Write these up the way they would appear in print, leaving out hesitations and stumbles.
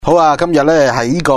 好啊！今日咧係呢個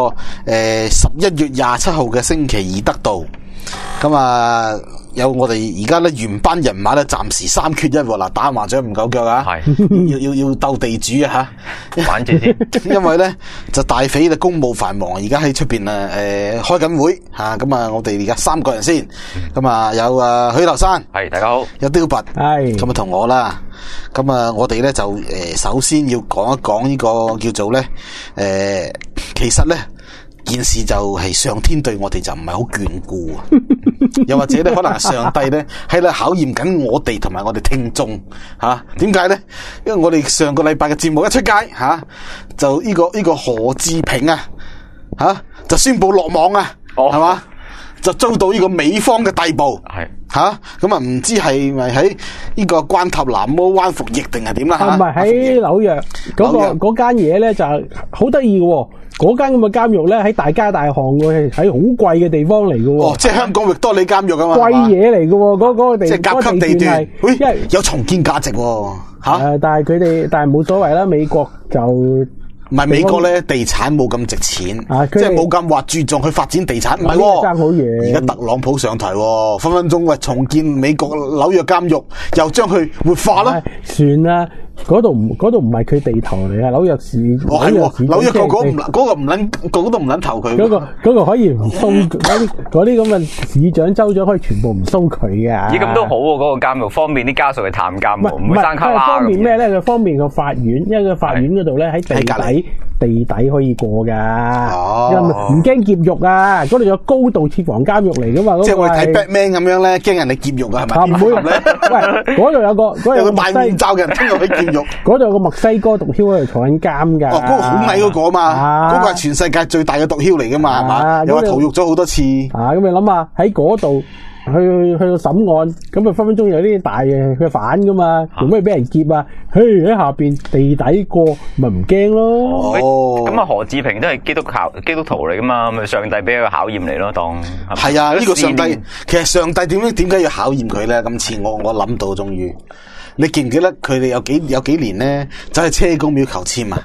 11月27號嘅星期二得到，咁啊有我哋而家咧原班人馬咧暫時3缺1喎，嗱打麻雀唔夠腳啊，係要鬥地主啊吓， 玩住先， 因為咧就大匪嘅公務繁忙，而家喺出邊開緊會吓，咁啊我哋而家3個人先，咁啊有許留山， 係大家好， 有雕拔， 係咁啊同我啦。咁啊，我哋咧就首先要講一講呢個叫做咧其實咧件事就係上天對我哋就唔係好眷顧啊，又或者咧可能上帝咧喺度考驗緊我哋同埋我哋聽眾吓，點解咧？因為我哋上個禮拜嘅節目一出街吓，就呢個何志平啊吓就宣布落網啊，係嘛？就遭到呢個美方嘅逮捕，係吓咁啊，唔知係咪喺呢個關塔南摩灣服役定係點啦吓？ 唔係喺紐約嗰間嘢咧就好得意嘅，嗰間咁嘅監獄咧喺大街大巷嘅，喺好貴嘅地方嚟嘅。 哦，即係香港域多利監獄啊嘛， 貴嘢嚟嘅，嗰個地即係甲級地段， 因為有重建價值吓。 但係冇所謂啦，美國就。 唔係美國咧，地產冇咁值錢，即係冇咁話注重去發展地產，唔係爭好嘢。 而家特朗普上台，分分鐘喂重建美國紐約監獄，又將佢活化啦。 算啦，嗰度唔係佢地頭嚟啊，紐約市。 係紐約個唔捻，個都唔捻投佢。 嗰個可以唔鬆嗰啲咁嘅市長州長可以全部唔鬆佢嘅。 咦，咁都好喎，嗰個監獄方便啲家屬去探監，唔會生卡啦。 方便咩咧？佢方便個法院，因為個法院嗰度咧喺地底可以過噶，唔驚劫獄啊！嗰度有高度設防監獄嚟噶嘛？ 即係我哋睇 Batman 咁樣咧，驚人哋劫獄啊，係咪？ 唔會咧。喂，嗰度有個戴面罩嘅人聽到佢劫獄。 嗰度有個墨西哥毒梟喺度坐緊監噶。 哦，嗰個好矮嗰個啊嘛，嗰個係全世界最大嘅毒梟嚟噶嘛，係嘛？又話逃獄咗好多次。 咁你諗下喺嗰度。去到審案，咁啊分分鐘有啲大嘅反噶嘛，做咩俾人劫啊？喺下邊地底過，咪唔驚咯。 咁啊何志平都係基督徒嚟噶嘛，咪上帝俾佢考驗嚟咯，當係啊，呢個上帝其實上帝點解要考驗佢咧？今次我諗到終於，你記唔記得佢哋有幾年咧，就係車公廟求籤啊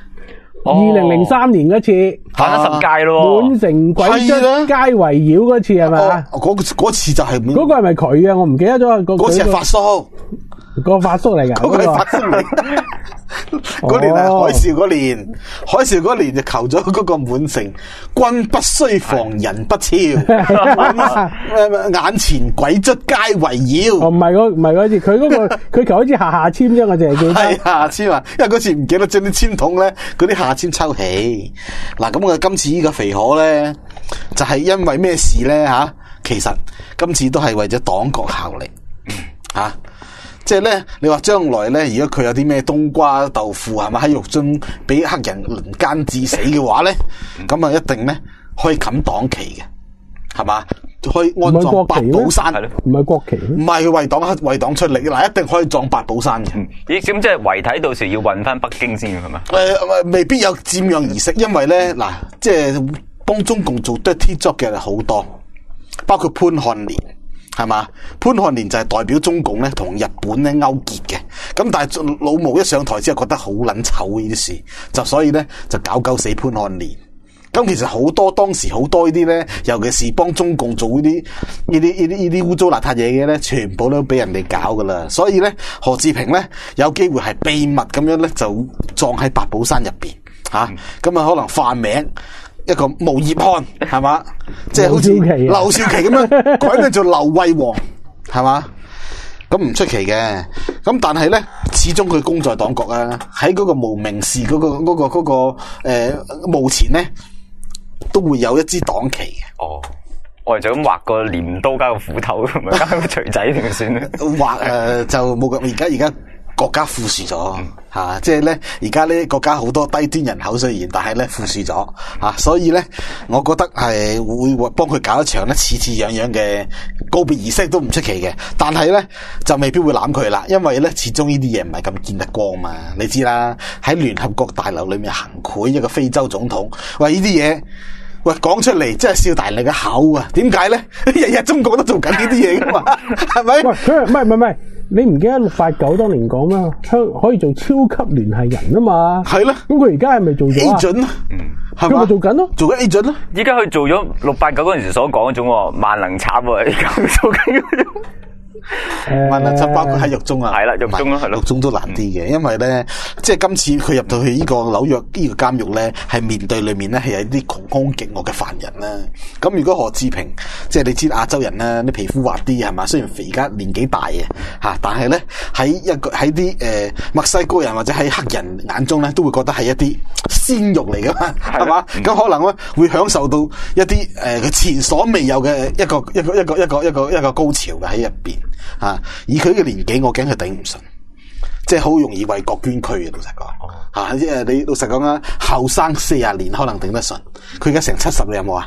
？2003年嗰次反咗10屆咯， 滿城鬼卒街圍繞嗰次係咪？ 嗰次就係嗰個係咪佢啊？我唔記得咗。 嗰次係發叔， 個發叔嚟㗎。 嗰個係發叔嚟。嗰年係海嘯嗰年就求咗嗰個滿城君不須防人不超，眼前鬼卒街圍繞。 唔係嗰次，佢求一次下籤啫，我淨係記得。 係下籤啊，因為嗰次唔記得將啲籤筒咧，嗰啲下籤抽起。嗱，咁我今次呢個肥可咧，就係因為咩事咧吓？其實今次都係為咗黨國效力吓。即係咧，你話將來咧，如果佢有啲咩冬瓜豆腐係咪喺獄中俾黑人輪姦致死嘅話咧，咁啊一定咧可以冚黨旗嘅，係嘛？可以安葬八寶山， 唔係國旗， 唔係為黨出力，嗱一定可以葬八寶山嘅。 咦，咁即係遺體到時要運翻北京先係嘛？ 未必有瞻仰儀式，因為咧嗱，即係幫中共做 dirty job 嘅人好多，包括潘漢年。係嘛？潘漢年就係代表中共咧同日本咧勾結嘅，咁但係老毛一上台之後覺得好撚醜呢啲事，就所以咧就搞死潘漢年。咁其實當時好多呢啲咧，尤其是幫中共做呢啲污糟邋遢嘢嘅咧，全部都俾人哋搞噶啦。所以咧何志平咧有機會係秘密咁樣咧就葬喺八寶山入邊吓，咁啊可能化名。一個無業漢係嘛，即係好似劉少奇咁樣改名做劉惠王係嘛，咁唔出奇嘅。咁但係咧，始終佢功在黨國啊，喺嗰個無名氏嗰個墓前咧，都會有一支黨旗嘅。 哦，我哋就咁畫個鐮刀加個斧頭，同埋加個錘仔點算咧？ 畫就冇咁而家。國家富庶咗吓，即係咧而家呢國家好多低端人口雖然，但係咧富庶咗吓，所以咧我覺得係會幫佢搞一場咧似樣嘅告別儀式都唔出奇嘅，但係咧就未必會攬佢啦，因為咧始終呢啲嘢唔係咁見得光嘛，你知啦，喺聯合國大樓裏面行賄一個非洲總統，喂呢啲嘢。喂，講出嚟真係笑大你嘅口啊！點解咧？日日中國都做緊呢啲嘢噶嘛，係咪？ 喂，佢唔係， 你唔記得689當年講咩？可以做超級聯繫人啊嘛。 係啦。 咁佢而家係咪做咗啊 agent 啊？係佢咪嘛？ 做緊咯？ 做緊 agent 咯。 依家佢做咗689嗰陣時所講嗰種喎，萬能插喎，而家佢做緊嗰種。 萬能插包括喺獄中啊， 係啦獄中咯係咯獄中都難啲嘅，因為咧，即係今次佢入到去呢個紐約呢個監獄咧，係面對裏面咧係有啲窮兇極惡嘅犯人啦。咁如果何志平，即係你知亞洲人啦，啲皮膚滑啲係嘛，雖然肥而家年紀大嘅吓，但係咧喺啲墨西哥人或者喺黑人眼中咧，都會覺得係一啲鮮肉嚟噶嘛，係嘛？咁可能咧會享受到一啲佢前所未有嘅一個高潮嘅喺入邊。以佢嘅年紀，我驚佢頂唔順，即係好容易為國捐軀嘅。老實講，即係你老實講啊，後生40年可能頂得順，佢而家成70，你有冇啊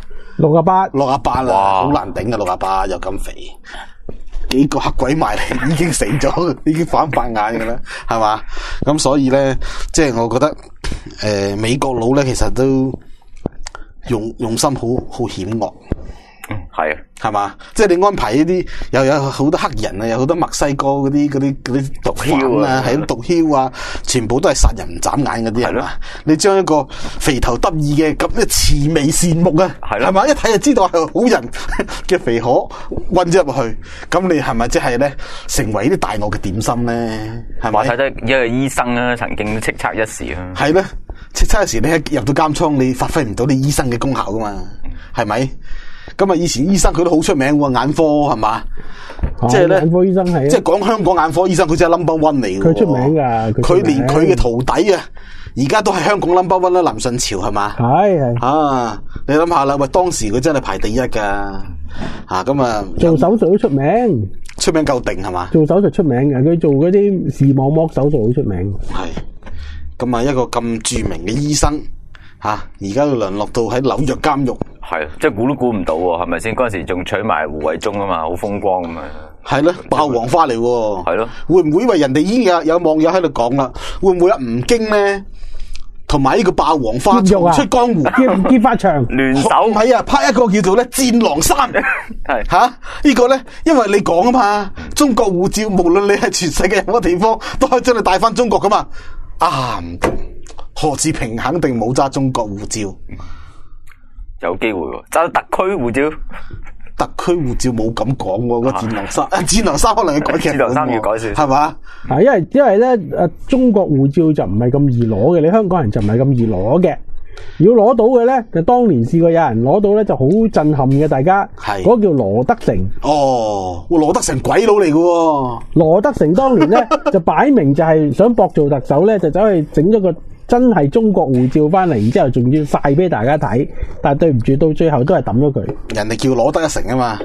？68啦，好難頂嘅68又咁肥，幾個黑鬼埋嚟已經死咗，已經反白眼嘅啦，係嘛？咁所以咧，即係我覺得，美國佬咧其實都用心好險惡。 係啊， 係嘛？即係你安排呢啲又有好多黑人啊，有好多墨西哥嗰啲毒販啊，係毒梟啊，全部都係殺人唔眨眼嗰啲係嘛？你將一個肥頭得意嘅咁慈眉善目啊，係嘛？一睇就知道係好人嘅肥可混咗入去，咁你係咪即係咧成為啲大惡嘅點心咧？係咪？ 話睇得一個醫生啊，曾經叱咤一時啊，係咧，叱咤一時你一入到監倉，你發揮唔到你醫生嘅功效噶嘛？係咪？咁啊！以前醫生佢都好出名喎，眼科係嘛？即係咧， 眼科醫生係， 即係講香港眼科醫生，佢真係 number one 嚟嘅。 佢出名㗎， 佢連佢嘅徒弟啊，而家都係香港 number one 啦，林順潮係嘛？ 係啊！你諗下啦，喂，當時佢真係排第一㗎。咁啊， 做手術都出名夠定係嘛？ 做手術出名嘅，佢做嗰啲視網膜手術好出名。 係咁啊，一個咁著名嘅醫生而家淪落到喺紐約監獄。 係，即係估都估唔到喎，係咪先？嗰陣時仲娶埋胡慧中啊嘛，好風光咁啊！ 係咯，爆黃花嚟喎。係咯，會唔會因為人哋已經有網友喺度講啦？會唔會阿吳京咧同埋呢個爆黃花重出江湖， 結發場聯手？ 唔係啊，拍一個叫做咧《戰狼3》係呢個咧，因為你講啊嘛，中國護照無論你係全世界任何地方，都可以將你帶翻中國噶嘛。唔得，何志平肯定冇揸中國護照。 有機會喎，揸特區護照， 特區護照冇咁講喎，個戰狼3，戰狼3可能要改劇， 戰狼3要改善， 係嘛？ 因為咧，中國護照就唔係咁易攞嘅，你香港人就唔係咁易攞嘅。如果攞到嘅咧，就當年試過有人攞到咧，就好震撼嘅。大家係嗰個叫羅德成。 羅德成鬼佬嚟嘅喎。羅德成當年咧就擺明就係想搏做特首咧，就走去整咗個真係中國護照翻嚟，然之後仲要晒俾大家睇。但係對唔住，到最後都係抌咗佢。 人哋叫羅德一成啊嘛。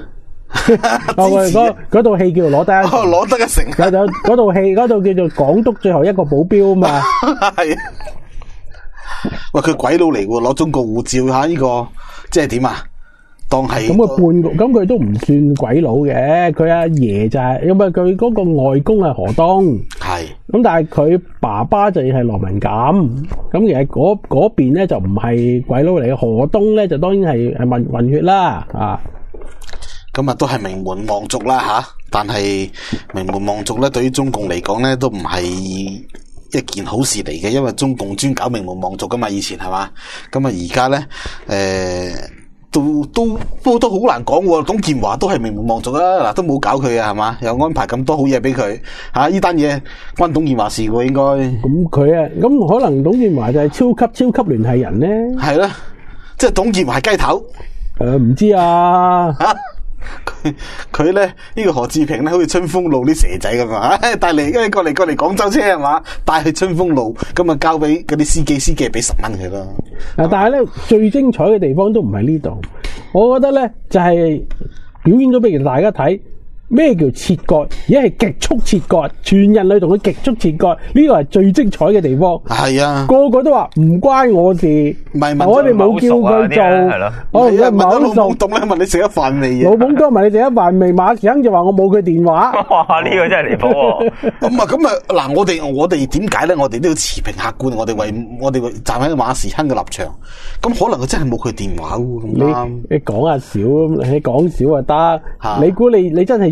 嗰套戲叫羅德一成。 羅德一成。 嗰套戲嗰套叫做港督最後一個保鏢啊嘛。 係。喂，佢鬼佬嚟喎，攞中國護照吓，呢個即係點啊？當係咁咁佢都唔算鬼佬嘅，佢阿爺就係，因為佢嗰個外公係何東，係咁，但係佢爸爸就係羅文錦，咁其實嗰邊咧就唔係鬼佬嚟嘅，何東咧就當然係混血啦， 咁啊都係名門望族啦吓，但係名門望族咧對於中共嚟講咧都唔係一件好事嚟嘅，因為中共專搞名門望族噶嘛，以前係嘛，咁啊而家咧都好難講喎。董建華都係名門望族啊，嗱都冇搞佢啊，係嘛，又安排咁多好嘢俾佢吓，呢單嘢關董建華事喎應該。 咁佢啊，咁可能董建華就係超級聯繫人咧。係啦， 即係董建華係雞頭。 唔知啊。 佢咧呢個何志平咧，好似春風路啲蛇仔咁啊！帶嚟，過嚟廣州車係嘛，帶去春風路，咁啊交俾嗰啲司機俾10蚊佢咯。但係咧最精彩嘅地方都唔係呢度，我覺得咧就係表演咗俾大家睇。咩叫切割？而家係極速切割，全人類同佢極速切割，呢個係最精彩嘅地方。係啊，個個都話唔關我事，唔係我哋冇叫佢做。我唔係唔係好熟。老懵懂咧問你食咗飯未？老懵懂問你食咗飯未？馬生就話我冇佢電話。 哇！呢個真係離譜喎。 咁啊嗱，我哋點解咧？我哋都要持平客觀，我哋為站喺馬時亨嘅立場。咁可能佢真係冇佢電話喎。咁啱。 你講下笑，你講笑就得。你估你真係要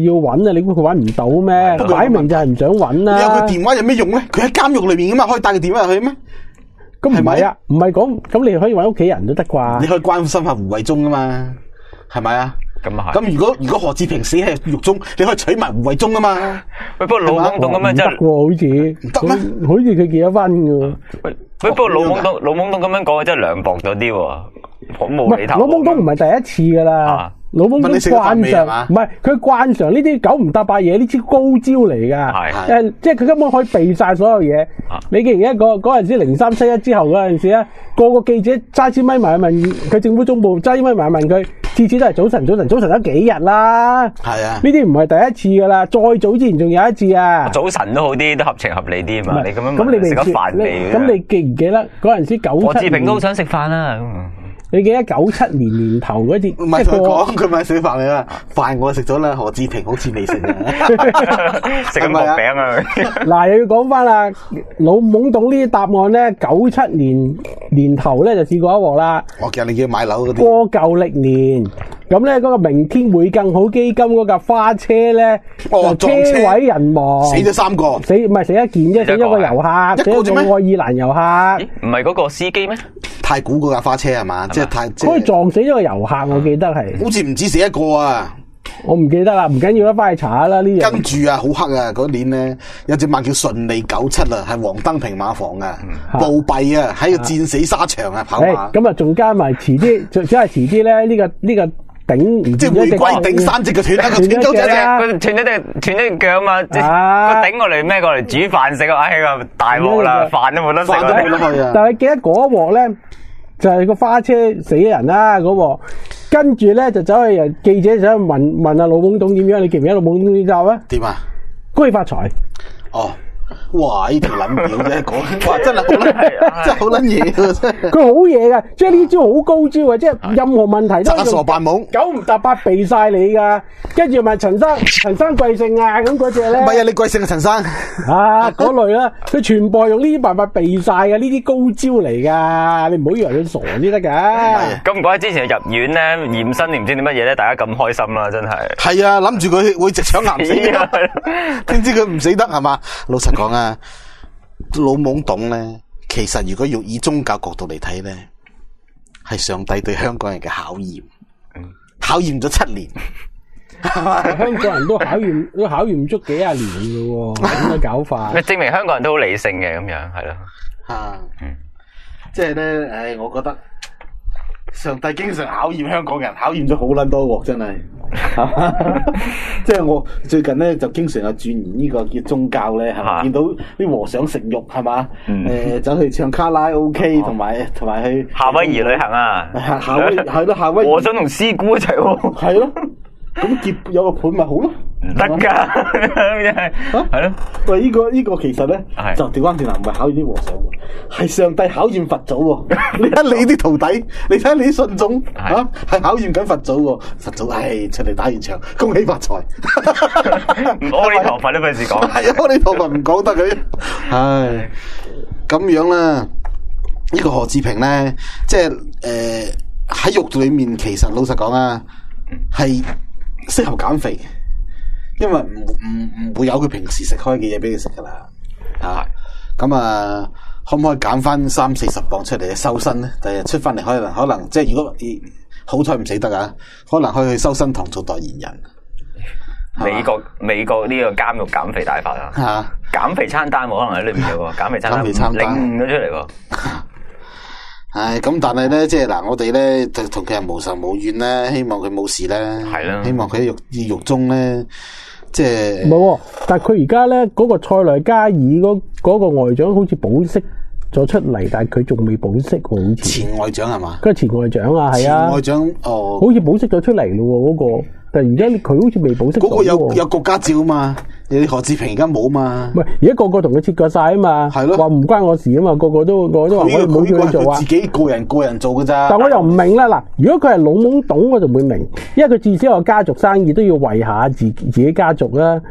要揾啊，你估佢揾唔到咩？擺明就係唔想揾你有啦。 佢電話有咩用咧？佢喺監獄裏面噶嘛，可以帶個電話入去咩？ 咁唔係啊，唔係講咁你可以揾屋企人都得啩你？可以關心下胡慧中噶嘛，係咪啊？ 咁啊係。 咁如果何志平死喺獄中，你可以娶埋胡慧中啊嘛。 喂，不過老懵懂咁樣真係， 唔得喎，好似得咩好似佢結咗婚嘅。 喂，不過老懵懂咁樣講真係涼薄咗啲喎，好唔係無厘頭。 老懵懂唔係第一次噶啦啊， 老懵懂問你食咗飯慣常未係嘛唔係佢慣常呢啲九唔搭八嘢，呢招高招嚟噶。 係即係佢根本可以避晒所有嘢。你記唔記得嗰陣時0371之後嗰陣時啊，個個記者揸支咪埋去問佢政府總部，揸支咪埋去問佢，次次都係早晨咗幾日啦。 係啊， 呢啲唔係第一次噶啦，再早之前仲有一次啊。 早晨都好啲，都合情合理啲啊嘛。你咁樣咁你未問食咗飯未？ 咁你記唔記得嗰陣時何志 97年？ 平都好想食飯啦。 你記得97年年頭嗰次， 唔係同佢過講，佢咪食飯未啊？飯我食咗啦，何志平好似未食啊。 食緊薄餅啊！ 嗱，又要講翻啦，老懵懂呢啲答案咧，97年年頭咧就試過一鑊啦。 我叫你叫佢買樓嗰啲， 過舊歷年，咁咧嗰個明天會更好基金嗰架花車咧， 哦就撞車車毀人亡， 死咗3個。 唔係死一件啫，死咗個遊客，死咗個愛爾蘭遊客， 咦，唔係嗰個司機咩？ 太古嗰架花車係嘛？即係太即佢係， 撞死咗個遊客，我記得係， 好似唔止死一個啊！ 我唔記得啦，唔緊要啦，翻去查下啦呢樣。 跟住啊，好黑啊！嗰年咧有隻馬叫順利97啊，係黃登平馬房啊，暴斃啊，喺個戰死沙場啊跑馬， 咁啊，仲加埋遲啲，只係遲啲咧，呢個頂唔即係回歸頂3隻嘅斷一個斷鳩隻啊佢斷咗隻腳啊嘛，即係啊佢頂過嚟咩過嚟煮飯食啊！哎呀，大鑊啦，飯都冇得食飯都冇得啊！ 去啊！ 但係記得嗰一鑊咧，就係個花車死人啦嗰鑊，跟住咧就走去記者想問阿老懵懂點樣？你記唔記得老懵懂呢集啊？ 點啊？ 恭喜發財！ 哦，哇！呢條撚屌啫，講哇真係好撚，真係好撚嘢喎！真係佢好嘢噶，即係呢招好高招啊！即係任何問題都詐傻扮懵。 九唔搭八避晒你噶，跟住問陳生貴姓啊？咁嗰隻咧唔，係啊，你貴姓啊，陳生？ 啊嗰類啦，佢全部係用呢啲辦法避晒嘅，呢啲高招嚟噶，你唔好以為佢傻先得噶。 咁唔怪得之前入院咧驗身定唔知啲乜嘢咧，大家咁開心啦，真係。 係啊，諗住佢會直腸癌死啊，點知佢唔死得係嘛？老實講啊，老懵懂咧，其實如果要以宗教角度嚟睇咧，係上帝對香港人嘅考驗，考驗咗7年，係嘛？ 香港人都考驗唔足幾廿年嘅喎，咁嘅搞法。 證明香港人都好理性嘅咁樣，係咯。 啊，即係咧，唉，我覺得上帝經常考驗香港人，考驗咗好撚多鑊，真係。即係我最近咧就經常有鑽研呢個叫宗教咧，係咪？見到啲和尚食肉係嘛？走去唱卡拉 OK，同埋去夏威夷旅行啊， 夏威係咯，夏威夷和尚同師姑一齊喎， 係咯。咁結有個伴咪好咯？ 唔得㗎，真係係咯。 喂，呢個其實咧係就調翻轉頭，唔係考驗啲和尚喎，係上帝考驗佛祖喎。你睇你啲徒弟，你睇你啲信眾係啊，係考驗緊佛祖喎。佛祖唉出嚟打完場，恭喜發財。 阿彌陀佛都費事講。 係啊，阿彌陀佛唔講得佢。唉，咁樣啦。呢個何志平咧，即係喺獄裏面，其實老實講啊，係適合減肥。因為唔會有佢平時食開嘅嘢俾佢食噶啦，咁啊，可唔可以減翻30-40磅出嚟收身咧？第日出翻嚟可能即係如果好彩唔死得啊，可能可以去修身堂做代言人。 美國呢個監獄減肥大法啊，減肥餐單可能喺裏面有喎，減肥餐單拎咗出嚟喎。 唉，咁但係咧，即係嗱，我哋咧就同佢係無仇無怨咧，希望佢冇事咧， 係啦， 希望佢喺獄中咧。即係唔係，但係佢而家咧嗰個塞內加爾嗰個外長好似保釋咗出嚟，但係佢仲未保釋喎，好似前外長係嘛？ 佢係前外長啊，係啊， 前外長哦， 好似保釋咗出嚟咯喎，嗰個，但係而家佢好似未保釋。 嗰個有國家照嘛？你何志平而家冇嘛？ 唔係，而家個個同佢切割晒啊嘛， 係咯， 話唔關我事啊嘛，個個都話我冇叫佢做啊， 自己個人做㗎咋。 但我又唔明啦，嗱，如果佢係老懵懂，我就會明，因為佢至少有家族生意都要維下自己家族啦。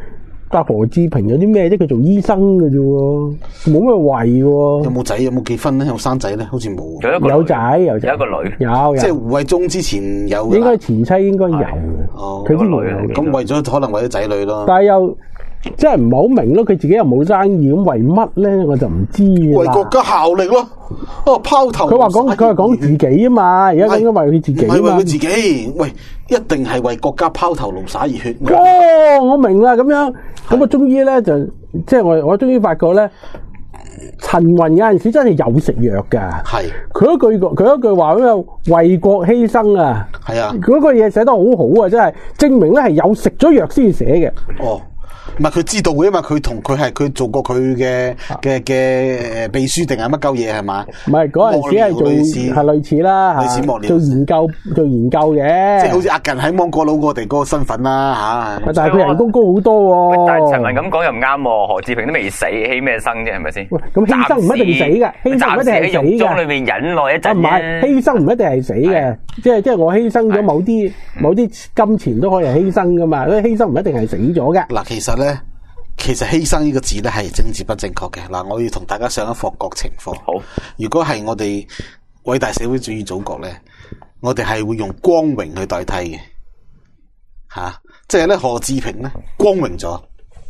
但何志平有啲咩啫？佢做醫生嘅啫，冇咩位喎。 有冇仔？有冇結婚咧？有冇生仔咧？好似冇。 有仔，有一個女。 有。 即係胡慧中之前有。 應該前妻應該有嘅。 哦。 佢啲女啊。 咁為咗可能為咗仔女咯。 但係又即係唔係好明咯？佢自己又冇生意，咁為乜咧？我就唔知。 為國家效力咯。哦，拋頭。 佢話講自己啊嘛，而家應該為佢自己。 唔係為佢自己，喂，一定係為國家拋頭顱灑熱血。 哦，我明啦，咁樣，咁我終於咧就即係我終於發覺咧，陳雲有陣時真係有食藥噶。 係。佢一句話咁樣為國犧牲啊。 係啊。 嗰個嘢寫得好好啊，真係證明咧係有食咗藥先寫嘅。 哦。唔係佢知道嘅，因為佢做過佢嘅秘書定係乜鳩嘢係嘛？唔係嗰陣時係類似啦，類似幕僚做研究嘅，即係好似阿近喺芒果佬我哋嗰個身份啦嚇。但係佢人工高好多喎。 但係陳雲咁講又唔啱喎，何志平都未死，犧咩生啫？係咪先？ 喂，咁犧牲唔一定死嘅，犧牲唔一定係死嘅。 喺獄中裏面忍耐一陣啫。唔係犧牲唔一定係死嘅，即係我犧牲咗某啲金錢都可以係犧牲噶嘛，所以犧牲唔一定係死咗嘅。 嗱，其實犧牲呢個字咧係政治不正確嘅。嗱，我要同大家上一課國情課。好，如果係我哋偉大社會主義祖國咧，我哋係會用光榮去代替嘅，即係咧何志平咧光榮咗，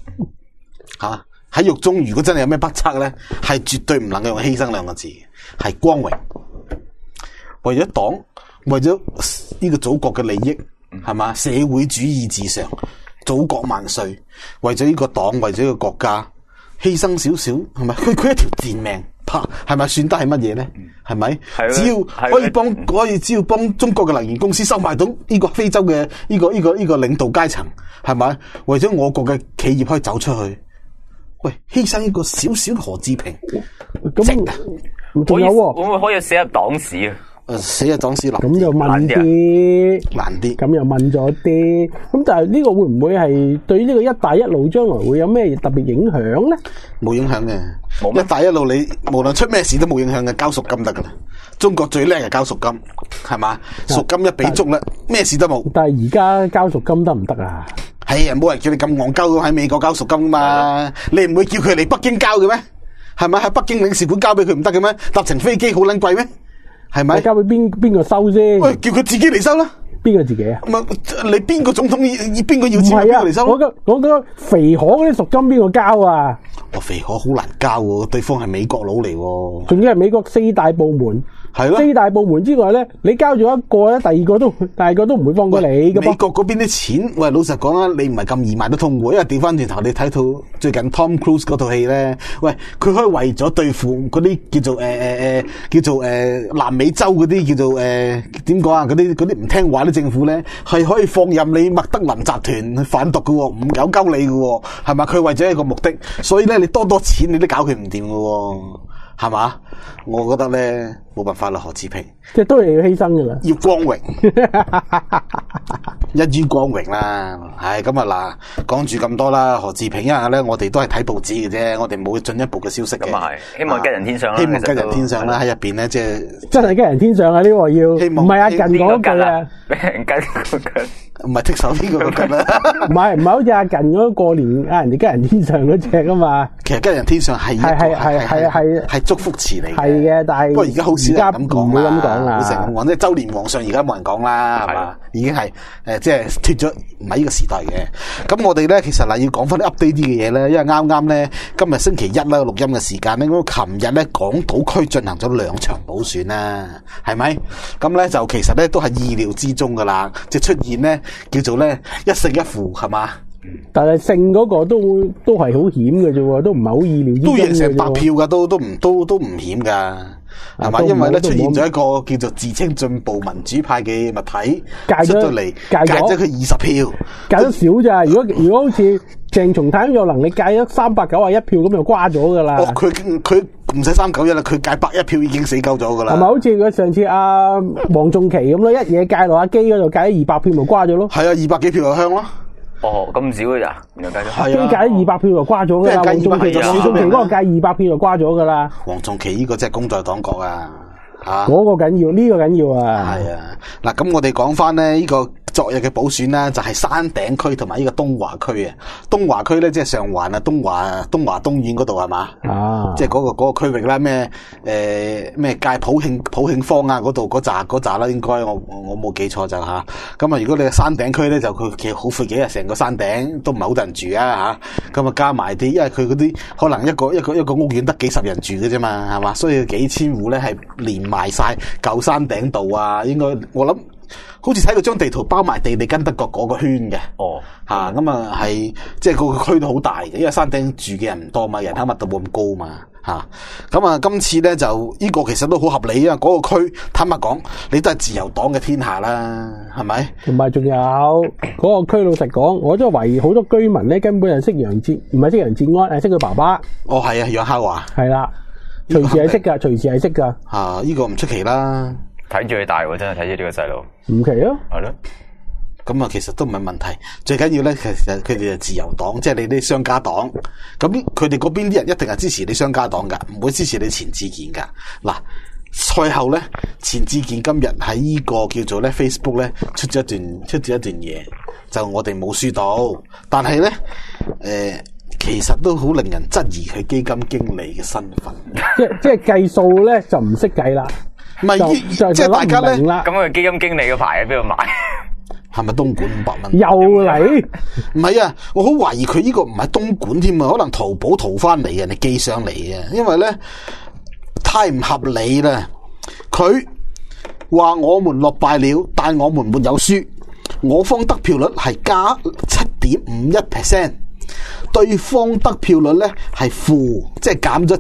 喺獄中如果真係有咩不測咧，係絕對唔能夠用犧牲兩個字，係光榮。為咗黨，為咗呢個祖國嘅利益，係嘛？社會主義至上。祖國萬歲！為咗呢個黨，為咗呢個國家，犧牲少少係咪？佢一條賤命，啪係咪算得係乜嘢咧？係咪？只要只要幫中國嘅能源公司收買到呢個非洲嘅呢個領導階層，係咪？為咗我國嘅企業可以走出去，喂，犧牲呢個少少何志平，值啊！ 仲有喎， 會唔會可以寫入黨史啊？ 死啊！黨史咁又問啲難啲， 咁又問咗啲，咁但係呢個會唔會係對呢個一帶一路將來會有咩特別影響咧？ 冇影響嘅，一帶一路你無論出咩事都冇影響嘅，交贖金得噶啦。中國最叻係交贖金，係嘛？贖金一俾足啦，咩事都冇。但係而家交贖金得唔得啊？係啊，冇人叫你咁戇鳩喺美國交贖金嘛，你唔會叫佢嚟北京交嘅咩？係咪喺北京領事館交俾佢唔得嘅咩？搭乘飛機好撚貴咩？係咪交俾邊個收先？喂，叫佢自己嚟收啦。邊個自己啊？你邊個總統邊個要錢邊個嚟收？我個肥河嗰啲贖金邊個交啊？肥河好難交喎，對方係美國佬嚟喎。仲要係美國四大部門。係咯。四大部門之外咧，你交咗一個咧，第二個都唔會放過你噶。美國嗰邊啲錢，喂，老實講啊，你唔係咁易買得通喎。因為調翻轉頭，你睇套最近 Tom Cruise 嗰套戲咧，喂，佢可以為咗對付嗰啲叫做南美洲嗰啲叫做點講啊？嗰啲唔聽話啲政府咧，係可以放任你麥德林集團去販毒噶，唔有鳩你噶，係咪？佢為咗一個目的，所以咧你多錢你都搞佢唔掂噶。係嘛？我覺得咧冇辦法啦，何志平即係都係要犧牲噶啦，要光榮，一於光榮啦。係咁啊嗱，講住咁多啦。何志平因為咧，我哋都係睇報紙嘅啫，我哋冇進一步嘅消息嘅。咁啊係，希望吉人天相啦。希望吉人天相啦，喺入邊咧即係真係吉人天相啊！呢個要，唔係阿近嗰句啊，俾人吉嗰句。唔係剔手呢個吉啦，唔係好似阿近嗰過年嗌人哋吉人天相嗰隻啊嘛。其實吉人天相係祝福詞嚟嘅。係嘅，但係不過而家好少人咁講啦，好成咁講，即係周年皇上而家冇人講啦，係嘛？已經係即係脫咗唔係呢個時代嘅。咁我哋咧其實嗱要講翻啲 update 啲嘅嘢咧，因為啱咧今日星期一啦錄音嘅時間咧，咁琴日咧港島區進行咗2場補選啦，係咪？咁咧就其實咧都係意料之中噶啦，即係出現咧。叫做咧一勝一負係嘛？但係勝嗰個都係好險嘅啫，都唔係好意料之中嘅。都贏成8票噶，都唔險噶，係嘛？因為咧出現咗一個叫做自稱進步民主派嘅物體出咗嚟，戒咗佢20票，戒咗少咋？如果好似鄭松泰有能力戒咗391票咁就瓜咗噶啦。哦，佢唔使391啦，佢戒101票已經死鳩咗噶啦。係咪好似佢上次阿黃仲琪咁咯，一嘢戒落阿基嗰度戒咗200票咪瓜咗咯？係啊，200幾票就香咯。哦，咁少嘅咋？又戒咗？係啊，基戒200票就瓜咗噶啦。黃仲琪嗰個戒200票就瓜咗噶啦。黃仲琪呢個真係公在黨國啊！嗰個緊要，呢個緊要啊！係啊，嗱，咁我哋講翻咧呢個昨日嘅補選啦，就係山頂區同埋呢個東華區啊。東華區咧即係上環啊，東華東院嗰度係嘛？啊，即係嗰個區域啦，咩界普慶坊啊嗰度嗰扎啦，應該我冇記錯就吓。咁啊，如果你係山頂區咧，就佢其實好闊嘅，成個山頂都唔係好多人住啊吓。咁啊加埋啲，因為佢嗰啲可能一個屋苑得幾十人住嘅啫嘛，係嘛，所以幾千戶咧係連埋晒舊山頂道啊，應該我諗。好似睇到張地圖包埋地利根德國嗰個圈嘅，吓咁啊係即係個區都好大嘅，因為山頂住嘅人唔多嘛，人口密度冇咁高嘛，吓咁啊今次咧就呢個其實都好合理啊，嗰個區坦白講，你都係自由黨嘅天下啦，係咪？同埋仲有嗰個區，老實講，我都懷疑好多居民咧根本係識楊哲，唔係識楊哲安，係識佢爸爸。哦，係啊，楊孝華係啦，隨時係識噶，隨時係識噶。吓，呢個唔出奇啦。 睇住佢大喎，真係睇住呢個細路， 唔奇啊， 係咯。 咁啊，其實都唔係問題，最緊要咧，其實佢哋係自由黨，即係你啲商家黨。咁佢哋嗰邊啲人一定係支持你商家黨噶，唔會支持你錢志健噶。嗱，賽後咧，錢志健今日喺呢個叫做咧 Facebook 咧出咗一段嘢，就我哋冇輸到，但係咧，其實都好令人質疑佢基金經理嘅身份。即係計數咧就唔識計啦。唔係，即係大家咧， 咁佢基金經理嘅牌喺邊度買？ 係咪東莞500蚊？ 又嚟？ 唔係啊，我好懷疑佢呢個唔係東莞添啊，可能淘寶淘翻嚟嘅，人哋寄上嚟嘅，因為咧太唔合理啦。佢話我們落敗了，但我們沒有輸，我方得票率係加 7.51%， 對方得票率咧係負，即係減咗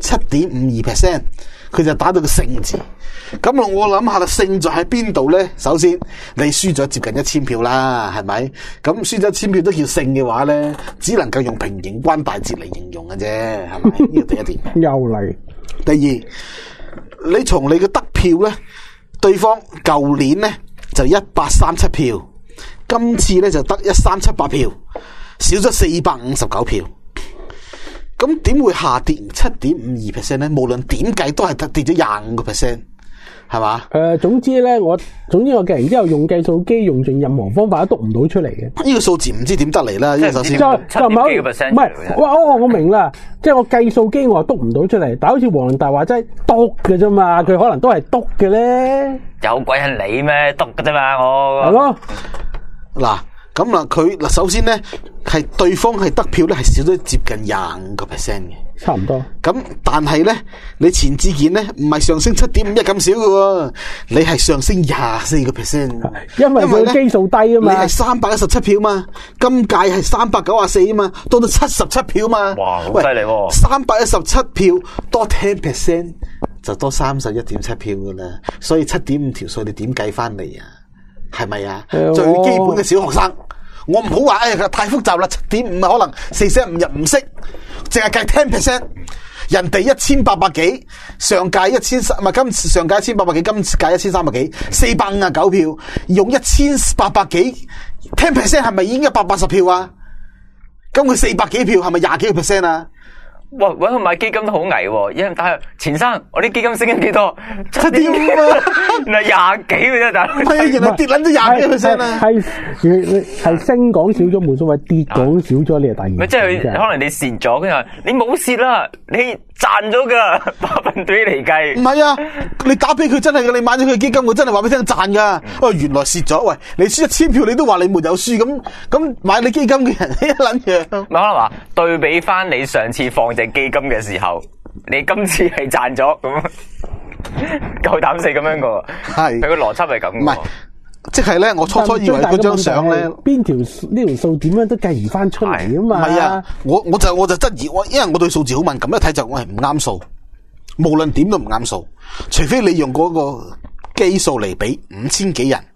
7.52%， 佢就打到個勝字。咁我諗下啦，勝在喺邊度咧？首先，你輸咗接近1000票啦，係咪？咁輸咗1000票都叫勝嘅話咧，只能夠用平型關大捷嚟形容嘅啫，係咪？呢個第一點。又嚟。第二，你從你嘅得票咧，對方舊年咧就1837票，今次咧就得1378票，少咗459票。咁點會下跌 7.52% 咧？無論點計都係跌咗25%。係嘛？總之我計完之後用計數機用盡任何方法都讀唔到出嚟嘅。呢個數字唔知點得嚟啦。首先7.幾個 percent， 唔係，哇！我明啦，即係我計數機我又讀唔到出嚟，但係好似黃仁達話齋篤嘅啫嘛，佢可能都係篤嘅咧。有鬼係你咩？篤嘅啫嘛，我係咯。嗱。咁啊，佢首先咧係對方係得票咧係少咗接近25%嘅，差唔多。咁但係咧，你錢志健咧唔係上升7.51咁少嘅，你係上升24%。因為佢基數低啊嘛。你係317票嘛，今屆係394啊嘛，多到77票嘛。哇，好犀利喎！317票多10%就多31.7票噶啦，所以7.5條數你點計翻嚟啊？係咪啊？最基本嘅小學生，我唔好話，太複雜啦。7.5可能45日唔識，淨係計10%。人哋1800幾，上屆1300，唔係今次上屆1800幾，今次屆1300幾，459票，用1800幾10%係咪已經180票啊？咁佢400幾票係咪20幾個 percent 啊？哇！搵佢買基金都好危喎，有人打去錢生，我啲基金升緊幾多？7.5啊，原來20幾嘅啫，大佬。係啊，原來跌撚咗20幾個 percent 啊！係升講少咗冇所謂，跌講少咗你係大件事。咪即係可能你蝕咗，跟住話你冇蝕啦，你賺咗噶，百分比嚟計。唔係啊，你打俾佢真係嘅，你買咗佢基金，我真係話俾你聽賺噶。哦，原來蝕咗，喂，你輸1000票，你都話你沒有輸，咁買你基金嘅人一撚樣。咪可能話對比翻你上次放隻基金嘅時候，你今次係賺咗咁，夠膽死咁樣個，係佢個邏輯係咁。唔係，即係咧，我初以為嗰張相咧，邊條呢條數點樣都計唔翻出嚟啊嘛。唔係啊，我就質疑我，因為我對數字好敏感，一睇就我係唔啱數，無論點都唔啱數，除非你用嗰個基數嚟比5000幾人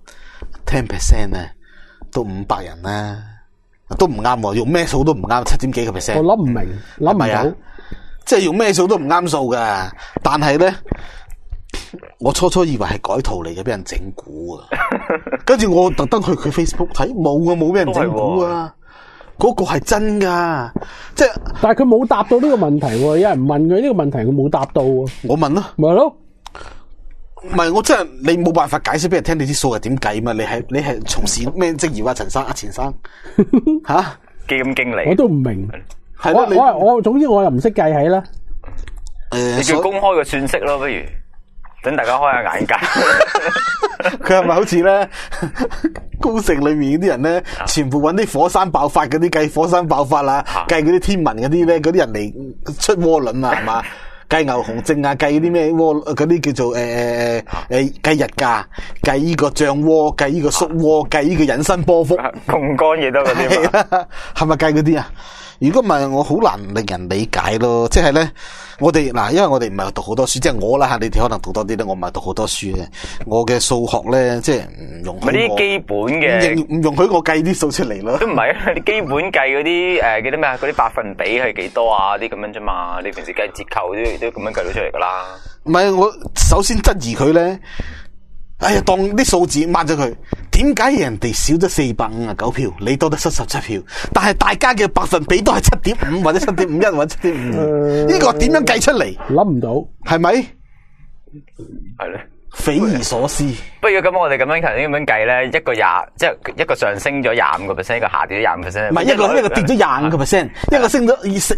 10% 咧，都500人啦。都唔啱喎，用咩數都唔啱，7點幾個 percent。我諗唔明，諗唔到，即係用咩數都唔啱數噶。但係咧，我初以為係改圖嚟嘅，俾人整蠱啊！跟住我特登去佢 Facebook 睇，冇俾人整蠱啊！嗰個係真噶，即係。但係佢冇答到呢個問題喎，有人問佢呢個問題，佢冇答到喎。我問咯，咪係咯。 唔係，我真係你冇辦法解釋俾人聽你啲數係點計嘛？你係從事咩職業啊？陳生啊，錢生吓基金經理， 我都唔明。 係咯， 我總之我又唔識計起啦。 你叫公開個算式咯，不如等大家開下眼界。 佢係咪好似咧高城裏面啲人咧，全部揾啲火山爆發嗰啲計火山爆發啦，計嗰啲天文嗰啲咧，嗰啲人嚟出渦輪啊，係嘛？計牛熊證啊，計啲咩渦嗰啲叫做計日價，計呢個漲渦，計呢個縮渦，計呢個引伸波幅， 槓桿嘢都嗰啲嘛， 係咪計嗰啲啊？如果唔係，我好難令人理解咯。即係咧，我哋嗱，因為我哋唔係讀好多書，即係我啦吓，你哋可能讀多啲咧，我唔係讀好多書嘅。我嘅數學咧，即係唔容許我啲基本嘅， 唔容許我計啲數出嚟咯。 都唔係啊，你基本計嗰啲嗰啲咩啊，嗰啲百分比係幾多啊？啲咁樣啫嘛。你平時計折扣都咁樣計到出嚟噶啦。 唔係，我首先質疑佢咧。哎呀，當啲數字抹咗佢，點解人哋少咗459票，你多得77票？但係大家嘅百分比都係7.5或者7.51或者7.5，呢個點樣計出嚟？ 諗唔到， 係咪？ 係咧， 匪夷所思。 不如咁，我哋咁樣計咧，即係一個上升咗25%，一個下跌咗25%。 唔係一個跌咗25%，一個升咗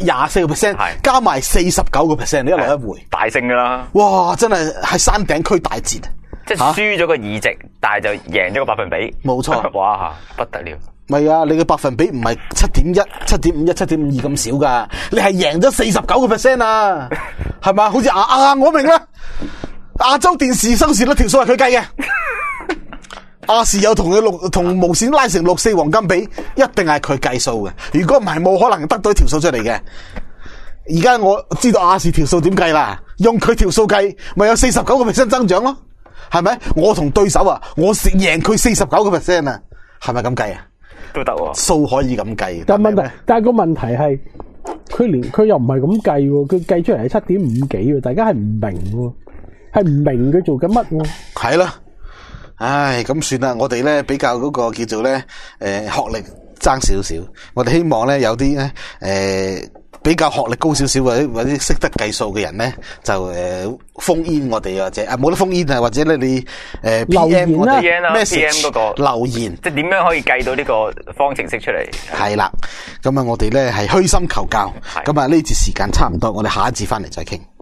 24%，加埋49%，你一來一回， 大升噶啦！ 哇，真係山頂區大捷。 即係輸咗個議席，但係就贏咗個百分比， 冇錯。 哇，不得了！ 唔係啊，你嘅百分比唔係7.1、7.51、7.52咁少噶，你係贏咗49% 啊，係嘛？好似我明啦，亞洲電視收視率條數係佢計嘅，亞視有同無線拉成6-4黃金比，一定係佢計數嘅。如果唔係，冇可能得到條數出嚟嘅。而家我知道亞視條數點計啦，用佢條數計，咪有49% 增長咯。係咪？我同對手啊，我贏佢49% 啊，係咪咁計啊？ 都得喎， 數可以咁計。 但係個問題係，佢又唔係咁計喎，佢計出嚟係7.5幾喎，大家係唔明喎，係唔明佢做緊乜喎？ 係啦，唉，咁算啦，我哋咧比較嗰個叫做咧學歷爭少少，我哋希望咧有啲咧比較學歷高少少或者識得計數嘅人咧，就封煙我哋或者冇得封煙啊，或者咧你留言我哋咩 PM 嗰個留言， 即係點樣可以計到呢個方程式出嚟？ 係啦，咁啊我哋咧係虛心求教，咁啊呢節時間差唔多，我哋下一節翻嚟再傾。